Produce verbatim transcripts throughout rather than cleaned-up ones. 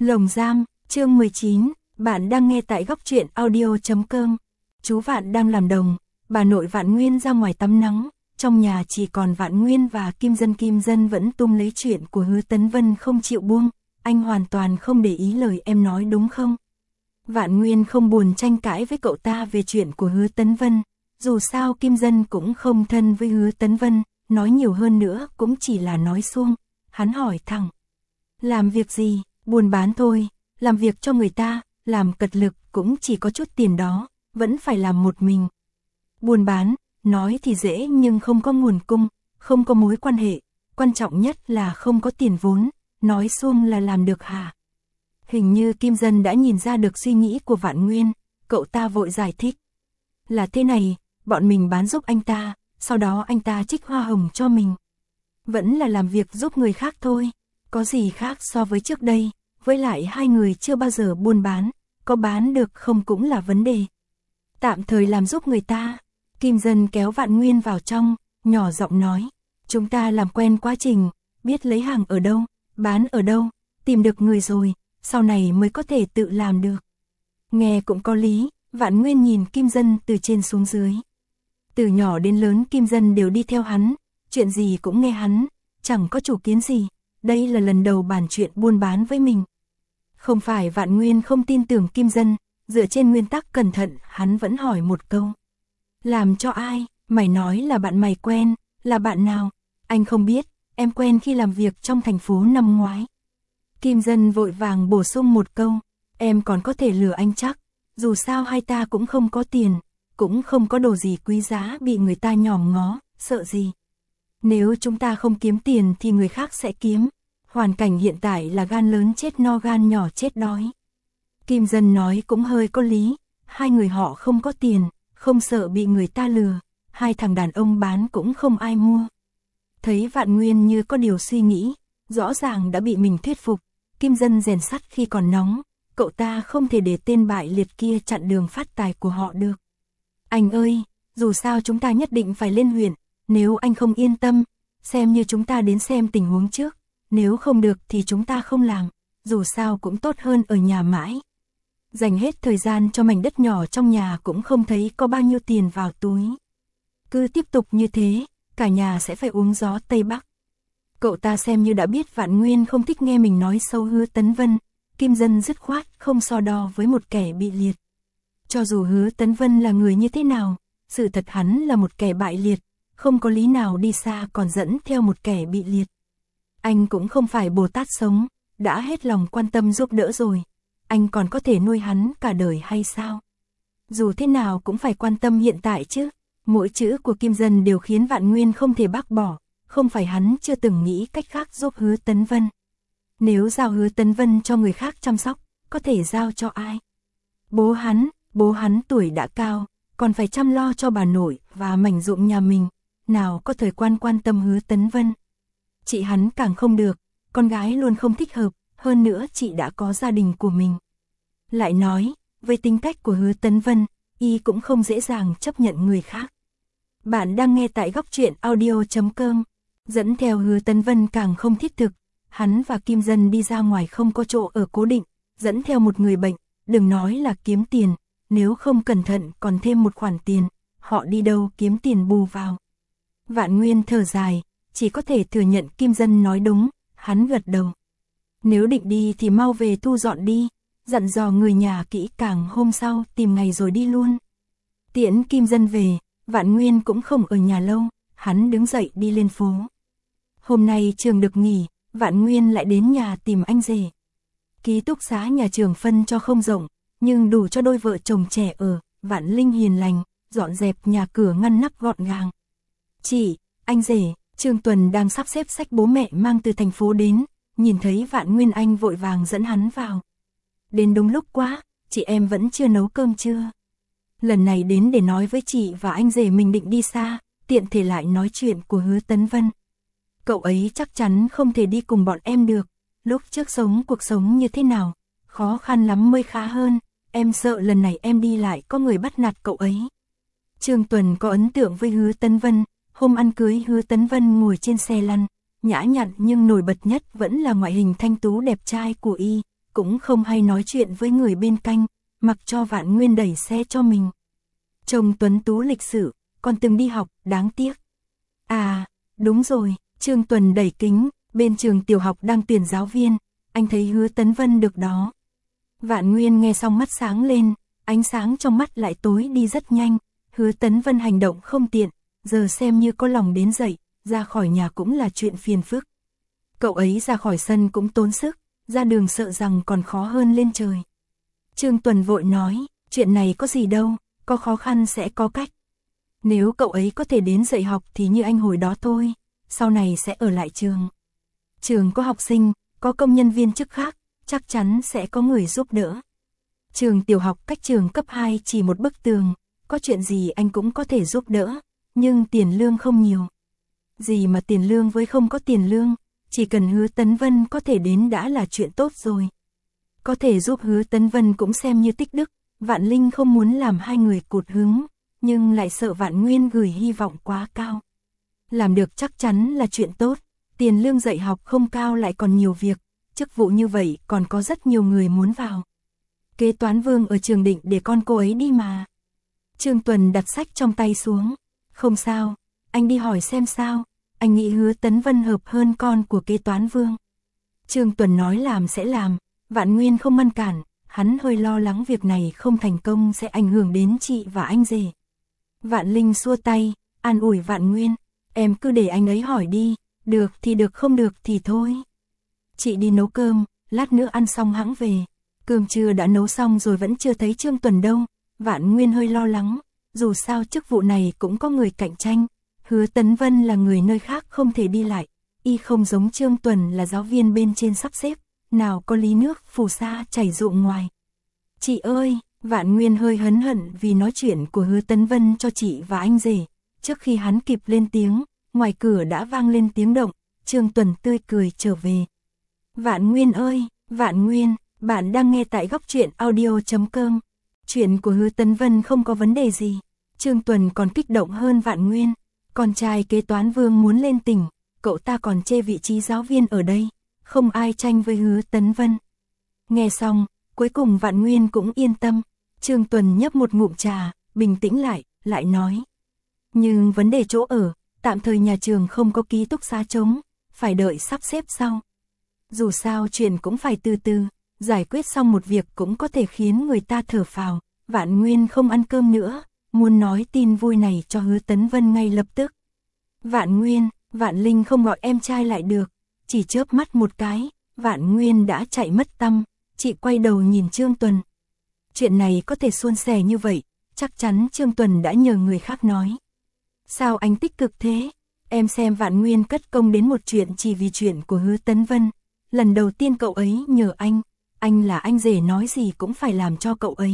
Lồng giam, chương mười chín, bạn đang nghe tại góc truyện audio chấm com. Chú Vạn đang làm đồng, bà nội Vạn Nguyên ra ngoài tắm nắng, trong nhà chỉ còn Vạn Nguyên và Kim Dân. Kim Dân vẫn tung lấy chuyện của Hứa Tấn Vân không chịu buông, anh hoàn toàn không để ý lời em nói đúng không? Vạn Nguyên không buồn tranh cãi với cậu ta về chuyện của Hứa Tấn Vân, dù sao Kim Dân cũng không thân với Hứa Tấn Vân, nói nhiều hơn nữa cũng chỉ là nói suông. Hắn hỏi thẳng, làm việc gì? Buôn bán thôi, làm việc cho người ta, làm cật lực cũng chỉ có chút tiền đó, vẫn phải làm một mình. Buôn bán, nói thì dễ nhưng không có nguồn cung, không có mối quan hệ, quan trọng nhất là không có tiền vốn, nói suông là làm được hả? Hình như Kim Dân đã nhìn ra được suy nghĩ của Vạn Nguyên, cậu ta vội giải thích. Là thế này, bọn mình bán giúp anh ta, sau đó anh ta trích hoa hồng cho mình. Vẫn là làm việc giúp người khác thôi, có gì khác so với trước đây, với lại hai người chưa bao giờ buôn bán, có bán được không cũng là vấn đề. Tạm thời làm giúp người ta, Kim Dân kéo Vạn Nguyên vào trong, nhỏ giọng nói, chúng ta làm quen quá trình, biết lấy hàng ở đâu, bán ở đâu, tìm được người rồi, sau này mới có thể tự làm được. Nghe cũng có lý, Vạn Nguyên nhìn Kim Dân từ trên xuống dưới. Từ nhỏ đến lớn Kim Dân đều đi theo hắn, chuyện gì cũng nghe hắn, chẳng có chủ kiến gì, đây là lần đầu bàn chuyện buôn bán với mình. Không phải Vạn Nguyên không tin tưởng Kim Dân, dựa trên nguyên tắc cẩn thận, hắn vẫn hỏi một câu. Làm cho ai? Mày nói là bạn mày quen, là bạn nào? Anh không biết, em quen khi làm việc trong thành phố năm ngoái. Kim Dân vội vàng bổ sung một câu, em còn có thể lừa anh chắc, dù sao hai ta cũng không có tiền, cũng không có đồ gì quý giá bị người ta nhòm ngó, sợ gì. Nếu chúng ta không kiếm tiền thì người khác sẽ kiếm, hoàn cảnh hiện tại là gan lớn chết no gan nhỏ chết đói. Kim Dân nói cũng hơi có lý, hai người họ không có tiền, không sợ bị người ta lừa, hai thằng đàn ông bán cũng không ai mua. Thấy Vạn Nguyên như có điều suy nghĩ, rõ ràng đã bị mình thuyết phục, Kim Dân rèn sắt khi còn nóng, cậu ta không thể để tên bại liệt kia chặn đường phát tài của họ được. Anh ơi, dù sao chúng ta nhất định phải lên huyện, nếu anh không yên tâm, xem như chúng ta đến xem tình huống trước, nếu không được thì chúng ta không làm, dù sao cũng tốt hơn ở nhà mãi. Dành hết thời gian cho mảnh đất nhỏ trong nhà cũng không thấy có bao nhiêu tiền vào túi. Cứ tiếp tục như thế, cả nhà sẽ phải uống gió Tây Bắc. Cậu ta xem như đã biết Vạn Nguyên không thích nghe mình nói xấu Hứa Tấn Vân, Kim Dân dứt khoát không so đo với một kẻ bị liệt. Cho dù Hứa Tấn Vân là người như thế nào, sự thật hắn là một kẻ bại liệt, không có lý nào đi xa còn dẫn theo một kẻ bị liệt. Anh cũng không phải Bồ Tát sống, đã hết lòng quan tâm giúp đỡ rồi, anh còn có thể nuôi hắn cả đời hay sao? Dù thế nào cũng phải quan tâm hiện tại chứ, mỗi chữ của Kim Dân đều khiến Vạn Nguyên không thể bác bỏ, không phải hắn chưa từng nghĩ cách khác giúp Hứa Tấn Vân. Nếu giao Hứa Tấn Vân cho người khác chăm sóc, có thể giao cho ai? Bố hắn, bố hắn tuổi đã cao, còn phải chăm lo cho bà nội và mảnh ruộng nhà mình, nào có thời quan quan tâm Hứa Tấn Vân. Chị hắn càng không được, con gái luôn không thích hợp, hơn nữa chị đã có gia đình của mình. Lại nói, với tính cách của Hứa Tấn Vân, y cũng không dễ dàng chấp nhận người khác. Bạn đang nghe tại góc truyện audio chấm com. Dẫn theo Hứa Tấn Vân càng không thiết thực, hắn và Kim Dân đi ra ngoài không có chỗ ở cố định, dẫn theo một người bệnh, đừng nói là kiếm tiền, nếu không cẩn thận còn thêm một khoản tiền, họ đi đâu kiếm tiền bù vào. Vạn Nguyên thở dài, chỉ có thể thừa nhận Kim Dân nói đúng, hắn gật đầu. Nếu định đi thì mau về thu dọn đi, dặn dò người nhà kỹ càng hôm sau tìm ngày rồi đi luôn. Tiễn Kim Dân về, Vạn Nguyên cũng không ở nhà lâu, hắn đứng dậy đi lên phố. Hôm nay trường được nghỉ, Vạn Nguyên lại đến nhà tìm anh rể. Ký túc xá nhà trường phân cho không rộng, nhưng đủ cho đôi vợ chồng trẻ ở, Vạn Linh hiền lành, dọn dẹp nhà cửa ngăn nắp gọn gàng. Chị, anh rể, Trương Tuần đang sắp xếp sách bố mẹ mang từ thành phố đến, nhìn thấy Vạn Nguyên anh vội vàng dẫn hắn vào. Đến đúng lúc quá, chị em vẫn chưa nấu cơm chưa? Lần này đến để nói với chị và anh rể mình định đi xa, tiện thể lại nói chuyện của Hứa Tấn Vân. Cậu ấy chắc chắn không thể đi cùng bọn em được, lúc trước sống cuộc sống như thế nào, khó khăn lắm mới khá hơn, em sợ lần này em đi lại có người bắt nạt cậu ấy. Trương Tuần có ấn tượng với Hứa Tấn Vân, hôm ăn cưới Hứa Tấn Vân ngồi trên xe lăn, nhã nhặn nhưng nổi bật nhất vẫn là ngoại hình thanh tú đẹp trai của y, cũng không hay nói chuyện với người bên cạnh, mặc cho Vạn Nguyên đẩy xe cho mình. Trông tuấn tú lịch sự, còn từng đi học, đáng tiếc. À, đúng rồi, Trương Tuần đẩy kính, bên trường tiểu học đang tuyển giáo viên, anh thấy Hứa Tấn Vân được đó. Vạn Nguyên nghe xong mắt sáng lên, ánh sáng trong mắt lại tối đi rất nhanh, Hứa Tấn Vân hành động không tiện, giờ xem như có lòng đến dậy, ra khỏi nhà cũng là chuyện phiền phức. Cậu ấy ra khỏi sân cũng tốn sức, ra đường sợ rằng còn khó hơn lên trời. Trương Tuần vội nói, chuyện này có gì đâu, có khó khăn sẽ có cách. Nếu cậu ấy có thể đến dạy học thì như anh hồi đó thôi, sau này sẽ ở lại trường. Trường có học sinh, có công nhân viên chức khác, chắc chắn sẽ có người giúp đỡ. Trường tiểu học cách trường cấp hai chỉ một bức tường, có chuyện gì anh cũng có thể giúp đỡ, nhưng tiền lương không nhiều. Gì mà tiền lương với không có tiền lương, chỉ cần Hứa Tấn Vân có thể đến đã là chuyện tốt rồi. Có thể giúp Hứa Tấn Vân cũng xem như tích đức, Vạn Linh không muốn làm hai người cụt hứng, nhưng lại sợ Vạn Nguyên gửi hy vọng quá cao. Làm được chắc chắn là chuyện tốt, tiền lương dạy học không cao lại còn nhiều việc, chức vụ như vậy còn có rất nhiều người muốn vào. Kế toán Vương ở trường định để con cô ấy đi mà. Trương Tuần đặt sách trong tay xuống, không sao, anh đi hỏi xem sao, anh nghĩ Hứa Tấn Vân hợp hơn con của kế toán Vương. Trương Tuần nói làm sẽ làm, Vạn Nguyên không ngăn cản, hắn hơi lo lắng việc này không thành công sẽ ảnh hưởng đến chị và anh rể. Vạn Linh xua tay, an ủi Vạn Nguyên, em cứ để anh ấy hỏi đi, được thì được không được thì thôi. Chị đi nấu cơm, lát nữa ăn xong hẵng về. Cơm trưa đã nấu xong rồi vẫn chưa thấy Trương Tuần đâu, Vạn Nguyên hơi lo lắng, dù sao chức vụ này cũng có người cạnh tranh. Hứa Tấn Vân là người nơi khác không thể đi lại, y không giống Trương Tuần là giáo viên bên trên sắp xếp, nào có lý nước phù sa chảy ruộng ngoài. Chị ơi, Vạn Nguyên hơi hấn hận vì nói chuyện của Hứa Tấn Vân cho chị và anh rể, trước khi hắn kịp lên tiếng, ngoài cửa đã vang lên tiếng động, Trương Tuần tươi cười trở về. Vạn Nguyên ơi, Vạn Nguyên, bạn đang nghe tại góc truyện audio chấm com. Chuyện của Hứa Tấn Vân không có vấn đề gì. Trương Tuần còn kích động hơn Vạn Nguyên. Con trai kế toán Vương muốn lên tỉnh, cậu ta còn chê vị trí giáo viên ở đây, không ai tranh với Hứa Tấn Vân. Nghe xong, cuối cùng Vạn Nguyên cũng yên tâm. Trương Tuần nhấp một ngụm trà, bình tĩnh lại, lại nói. Nhưng vấn đề chỗ ở, tạm thời nhà trường không có ký túc xá trống, phải đợi sắp xếp sau. Dù sao chuyện cũng phải từ từ, giải quyết xong một việc cũng có thể khiến người ta thở phào. Vạn Nguyên không ăn cơm nữa, muốn nói tin vui này cho Hứa Tấn Vân ngay lập tức. Vạn Nguyên, Vạn Linh không gọi em trai lại được, chỉ chớp mắt một cái, Vạn Nguyên đã chạy mất tăm. Chị quay đầu nhìn Trương Tuần. Chuyện này có thể suôn sẻ như vậy, chắc chắn Trương Tuần đã nhờ người khác nói. Sao anh tích cực thế? Em xem Vạn Nguyên cất công đến một chuyện chỉ vì chuyện của Hứa Tấn Vân. Lần đầu tiên cậu ấy nhờ anh, anh là anh rể nói gì cũng phải làm cho cậu ấy.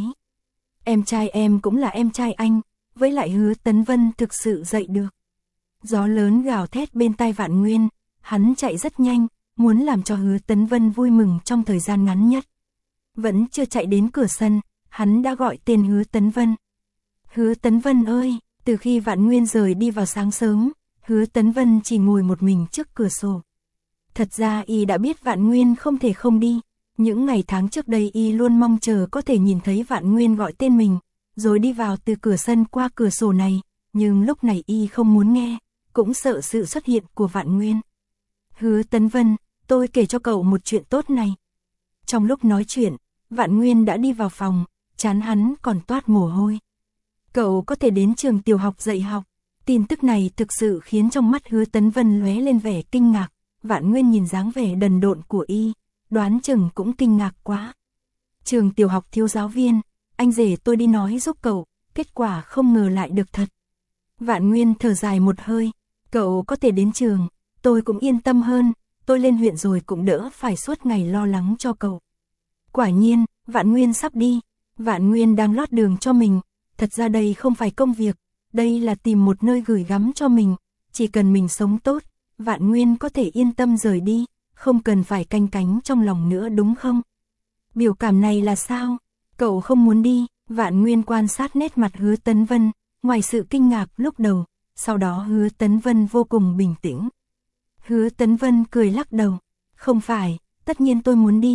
Em trai em cũng là em trai anh, với lại Hứa Tấn Vân thực sự dạy được. Gió lớn gào thét bên tai Vạn Nguyên, hắn chạy rất nhanh, muốn làm cho Hứa Tấn Vân vui mừng trong thời gian ngắn nhất. Vẫn chưa chạy đến cửa sân, hắn đã gọi tên Hứa Tấn Vân. Hứa Tấn Vân ơi, từ khi Vạn Nguyên rời đi vào sáng sớm, Hứa Tấn Vân chỉ ngồi một mình trước cửa sổ. Thật ra y đã biết Vạn Nguyên không thể không đi, những ngày tháng trước đây y luôn mong chờ có thể nhìn thấy Vạn Nguyên gọi tên mình, rồi đi vào từ cửa sân qua cửa sổ này, nhưng lúc này y không muốn nghe, cũng sợ sự xuất hiện của Vạn Nguyên. Hứa Tấn Vân, tôi kể cho cậu một chuyện tốt này. Trong lúc nói chuyện, Vạn Nguyên đã đi vào phòng, trán hắn còn toát mồ hôi. Cậu có thể đến trường tiểu học dạy học. Tin tức này thực sự khiến trong mắt Hứa Tấn Vân lóe lên vẻ kinh ngạc. Vạn Nguyên nhìn dáng vẻ đần độn của y, đoán chừng cũng kinh ngạc quá. Trường tiểu học thiếu giáo viên, anh rể tôi đi nói giúp cậu, kết quả không ngờ lại được thật. Vạn Nguyên thở dài một hơi, cậu có thể đến trường, tôi cũng yên tâm hơn, tôi lên huyện rồi cũng đỡ phải suốt ngày lo lắng cho cậu. Quả nhiên, Vạn Nguyên sắp đi, Vạn Nguyên đang lót đường cho mình, thật ra đây không phải công việc, đây là tìm một nơi gửi gắm cho mình, chỉ cần mình sống tốt, Vạn Nguyên có thể yên tâm rời đi, không cần phải canh cánh trong lòng nữa đúng không? Biểu cảm này là sao? Cậu không muốn đi, Vạn Nguyên quan sát nét mặt Hứa Tấn Vân, ngoài sự kinh ngạc lúc đầu, sau đó Hứa Tấn Vân vô cùng bình tĩnh. Hứa Tấn Vân cười lắc đầu, không phải, tất nhiên tôi muốn đi,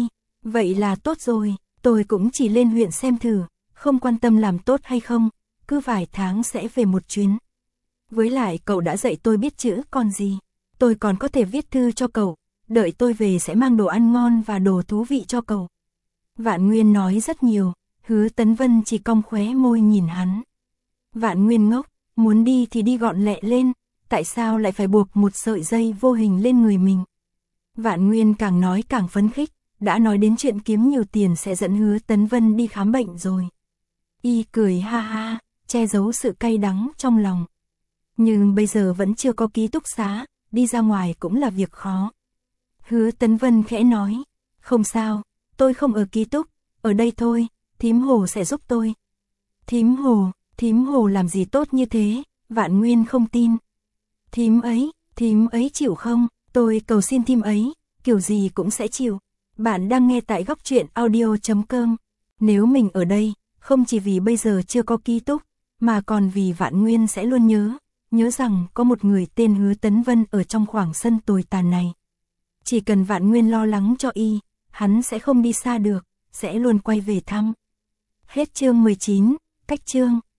Vậy là tốt rồi, tôi cũng chỉ lên huyện xem thử, không quan tâm làm tốt hay không, cứ vài tháng sẽ về một chuyến. Với lại cậu đã dạy tôi biết chữ còn gì, tôi còn có thể viết thư cho cậu, đợi tôi về sẽ mang đồ ăn ngon và đồ thú vị cho cậu. Vạn Nguyên nói rất nhiều, Hứa Tấn Vân chỉ cong khóe môi nhìn hắn. Vạn Nguyên ngốc, muốn đi thì đi gọn lẹ lên, tại sao lại phải buộc một sợi dây vô hình lên người mình? Vạn Nguyên càng nói càng phấn khích, đã nói đến chuyện kiếm nhiều tiền sẽ dẫn Hứa Tấn Vân đi khám bệnh rồi. Y cười ha ha, che giấu sự cay đắng trong lòng. Nhưng bây giờ vẫn chưa có ký túc xá, đi ra ngoài cũng là việc khó. Hứa Tấn Vân khẽ nói, không sao, tôi không ở ký túc, ở đây thôi, thím Hồ sẽ giúp tôi. Thím Hồ, thím Hồ làm gì tốt như thế, Vạn Nguyên không tin. Thím ấy, thím ấy chịu không, tôi cầu xin thím ấy, kiểu gì cũng sẽ chịu. Bạn đang nghe tại góc truyện audio chấm com. Nếu mình ở đây, không chỉ vì bây giờ chưa có ký túc, mà còn vì Vạn Nguyên sẽ luôn nhớ, nhớ rằng có một người tên Hứa Tấn Vân ở trong khoảng sân tồi tàn này. Chỉ cần Vạn Nguyên lo lắng cho y, hắn sẽ không đi xa được, sẽ luôn quay về thăm. Hết chương mười chín, cách chương.